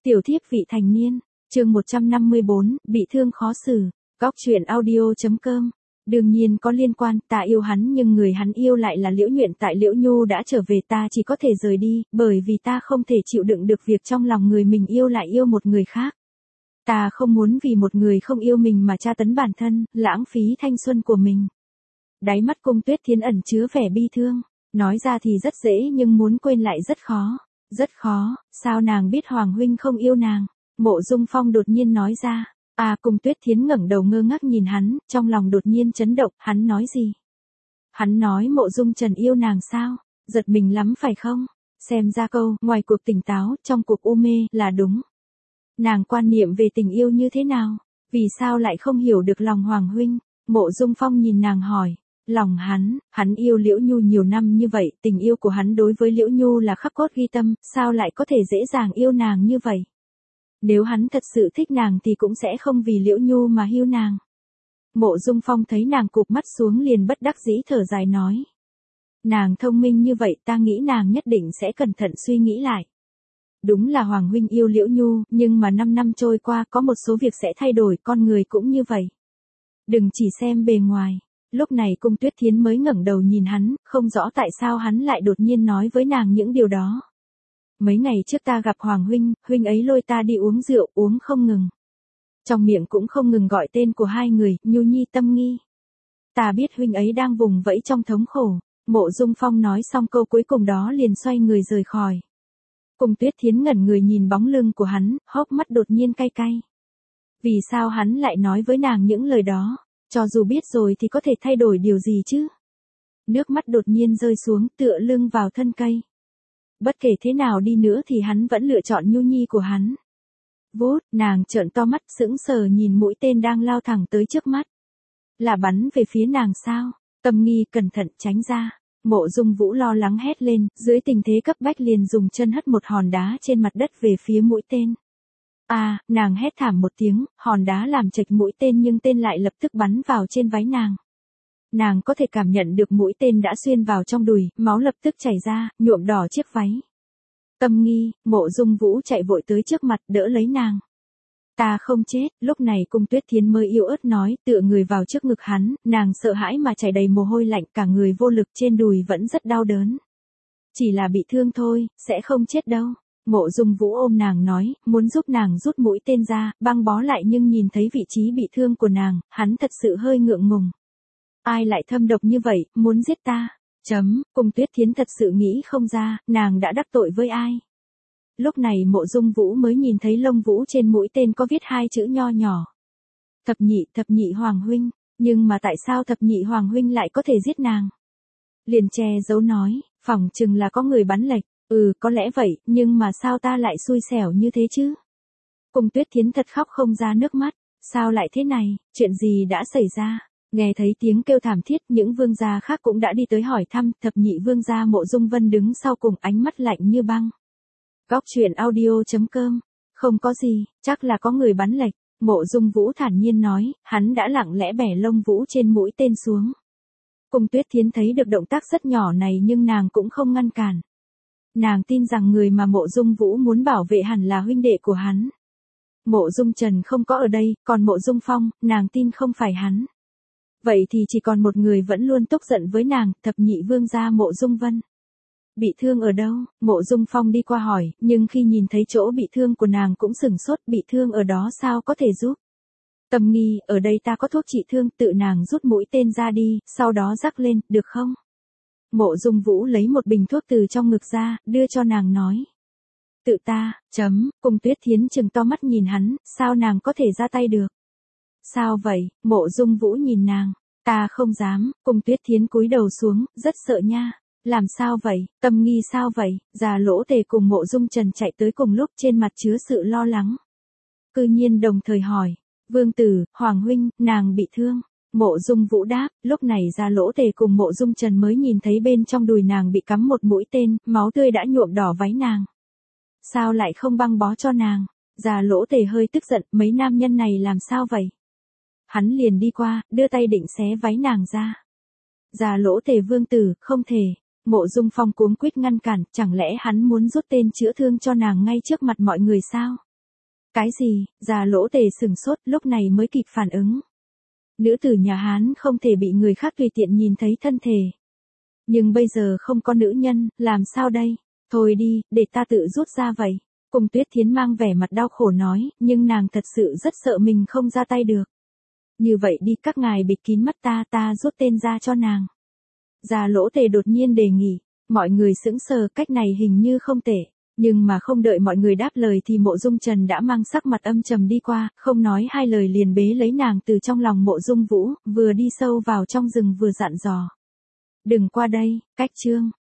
Tiểu thiếp vị thành niên, chương 154, bị thương khó xử, góc truyện audio.com. Đương nhiên có liên quan, ta yêu hắn nhưng người hắn yêu lại là Liễu Nhuyễn. Tại Liễu Nhu đã trở về ta chỉ có thể rời đi, bởi vì ta không thể chịu đựng được việc trong lòng người mình yêu lại yêu một người khác. Ta không muốn vì một người không yêu mình mà tra tấn bản thân, lãng phí thanh xuân của mình. Đáy mắt Cung Tuyết Thiến ẩn chứa vẻ bi thương, nói ra thì rất dễ nhưng muốn quên lại rất khó. Rất khó, sao nàng biết Hoàng huynh không yêu nàng? Mộ Dung Phong đột nhiên nói ra. Cung Tuyết Thiến ngẩng đầu ngơ ngác nhìn hắn, trong lòng đột nhiên chấn động, hắn nói gì? Hắn nói Mộ Dung Trần yêu nàng sao? Giật mình lắm phải không? Xem ra câu, ngoài cuộc tỉnh táo, trong cuộc u mê, là đúng. Nàng quan niệm về tình yêu như thế nào? Vì sao lại không hiểu được lòng Hoàng huynh? Mộ Dung Phong nhìn nàng hỏi. Lòng hắn yêu Liễu Nhu nhiều năm như vậy, tình yêu của hắn đối với Liễu Nhu là khắc cốt ghi tâm, sao lại có thể dễ dàng yêu nàng như vậy? Nếu hắn thật sự thích nàng thì cũng sẽ không vì Liễu Nhu mà hiu nàng. Mộ Dung Phong thấy nàng cụp mắt xuống liền bất đắc dĩ thở dài nói. Nàng thông minh như vậy ta nghĩ nàng nhất định sẽ cẩn thận suy nghĩ lại. Đúng là Hoàng huynh yêu Liễu Nhu, nhưng mà 5 năm trôi qua có một số việc sẽ thay đổi, con người cũng như vậy. Đừng chỉ xem bề ngoài. Lúc này Cung Tuyết Thiến mới ngẩng đầu nhìn hắn, không rõ tại sao hắn lại đột nhiên nói với nàng những điều đó. Mấy ngày trước ta gặp Hoàng huynh, huynh ấy lôi ta đi uống rượu, uống không ngừng. Trong miệng cũng không ngừng gọi tên của hai người, Nhu Nhi Tâm Nghi. Ta biết huynh ấy đang vùng vẫy trong thống khổ. Mộ Dung Phong nói xong câu cuối cùng đó liền xoay người rời khỏi. Cung Tuyết Thiến ngẩn người nhìn bóng lưng của hắn, hốc mắt đột nhiên cay cay. Vì sao hắn lại nói với nàng những lời đó? Cho dù biết rồi thì có thể thay đổi điều gì chứ? Nước mắt đột nhiên rơi xuống tựa lưng vào thân cây. Bất kể thế nào đi nữa thì hắn vẫn lựa chọn Nhu Nhi của hắn. Vút, nàng trợn to mắt sững sờ nhìn mũi tên đang lao thẳng tới trước mắt. Là bắn về phía nàng sao? Tâm Nghi cẩn thận tránh ra. Mộ Dung Vũ lo lắng hét lên, dưới tình thế cấp bách liền dùng chân hất một hòn đá trên mặt đất về phía mũi tên. Nàng hét thảm một tiếng, hòn đá làm chệch mũi tên nhưng tên lại lập tức bắn vào trên váy nàng. Nàng có thể cảm nhận được mũi tên đã xuyên vào trong đùi, máu lập tức chảy ra, nhuộm đỏ chiếc váy. Tâm Nghi, Mộ Dung Vũ chạy vội tới trước mặt đỡ lấy nàng. Ta không chết, lúc này Cung Tuyết Thiến mới yếu ớt nói, tựa người vào trước ngực hắn, nàng sợ hãi mà chảy đầy mồ hôi lạnh, cả người vô lực, trên đùi vẫn rất đau đớn. Chỉ là bị thương thôi, sẽ không chết đâu. Mộ Dung Vũ ôm nàng nói, muốn giúp nàng rút mũi tên ra, băng bó lại nhưng nhìn thấy vị trí bị thương của nàng, hắn thật sự hơi ngượng ngùng. Ai lại thâm độc như vậy, muốn giết ta? Cung Tuyết Thiến thật sự nghĩ không ra, nàng đã đắc tội với ai? Lúc này Mộ Dung Vũ mới nhìn thấy lông vũ trên mũi tên có viết 2 chữ nho nhỏ. Thập nhị Hoàng huynh, nhưng mà tại sao thập nhị Hoàng huynh lại có thể giết nàng? Liền che giấu nói, phỏng chừng là có người bắn lệch. Có lẽ vậy, nhưng mà sao ta lại xui xẻo như thế chứ? Cung Tuyết Thiến thật khóc không ra nước mắt. Sao lại thế này, chuyện gì đã xảy ra? Nghe thấy tiếng kêu thảm thiết, những vương gia khác cũng đã đi tới hỏi thăm, thập nhị vương gia Mộ Dung Vân đứng sau cùng ánh mắt lạnh như băng. Góc truyện audio.com. Không có gì, chắc là có người bắn lệch. Mộ Dung Vũ thản nhiên nói, hắn đã lặng lẽ bẻ lông vũ trên mũi tên xuống. Cung Tuyết Thiến thấy được động tác rất nhỏ này nhưng nàng cũng không ngăn cản. Nàng tin rằng người mà Mộ Dung Vũ muốn bảo vệ hẳn là huynh đệ của hắn. Mộ Dung Trần không có ở đây, còn Mộ Dung Phong, nàng tin không phải hắn. Vậy thì chỉ còn một người vẫn luôn tức giận với nàng, thập nhị vương gia Mộ Dung Vân. Bị thương ở đâu? Mộ Dung Phong đi qua hỏi, nhưng khi nhìn thấy chỗ bị thương của nàng cũng sửng sốt, bị thương ở đó sao có thể giúp? Tâm Nghi, ở đây ta có thuốc trị thương, tự nàng rút mũi tên ra đi, sau đó rắc lên, được không? Mộ Dung Vũ lấy một bình thuốc từ trong ngực ra, đưa cho nàng nói. Tự ta, Cung Tuyết Thiến trừng to mắt nhìn hắn, sao nàng có thể ra tay được? Sao vậy? Mộ Dung Vũ nhìn nàng, ta không dám. Cung Tuyết Thiến cúi đầu xuống, rất sợ nha. Làm sao vậy? Tâm Nghi sao vậy? Già Lỗ Tề cùng Mộ Dung Trần chạy tới cùng lúc, trên mặt chứa sự lo lắng. Cư nhiên đồng thời hỏi, vương tử, Hoàng huynh, nàng bị thương. Mộ Dung Vũ đáp, lúc này Già Lỗ Tề cùng Mộ Dung Trần mới nhìn thấy bên trong đùi nàng bị cắm một mũi tên, máu tươi đã nhuộm đỏ váy nàng. Sao lại không băng bó cho nàng? Già Lỗ Tề hơi tức giận, mấy nam nhân này làm sao vậy? Hắn liền đi qua, đưa tay định xé váy nàng ra. Già Lỗ Tề vương tử, không thể. Mộ Dung Phong cuống quýt ngăn cản, chẳng lẽ hắn muốn rút tên chữa thương cho nàng ngay trước mặt mọi người sao? Cái gì? Già Lỗ Tề sửng sốt, lúc này mới kịp phản ứng. Nữ tử nhà Hán không thể bị người khác tùy tiện nhìn thấy thân thể. Nhưng bây giờ không có nữ nhân, làm sao đây? Thôi đi, để ta tự rút ra vậy. Cùng Tuyết Thiến mang vẻ mặt đau khổ nói, nhưng nàng thật sự rất sợ mình không ra tay được. Như vậy đi, các ngài bịt kín mắt ta rút tên ra cho nàng. Già Lỗ Tề đột nhiên đề nghị, mọi người sững sờ, cách này hình như không tệ. Nhưng mà không đợi mọi người đáp lời thì Mộ Dung Trần đã mang sắc mặt âm trầm đi qua, không nói hai lời liền bế lấy nàng từ trong lòng Mộ Dung Vũ, vừa đi sâu vào trong rừng vừa dặn dò. Đừng qua đây, cách chương.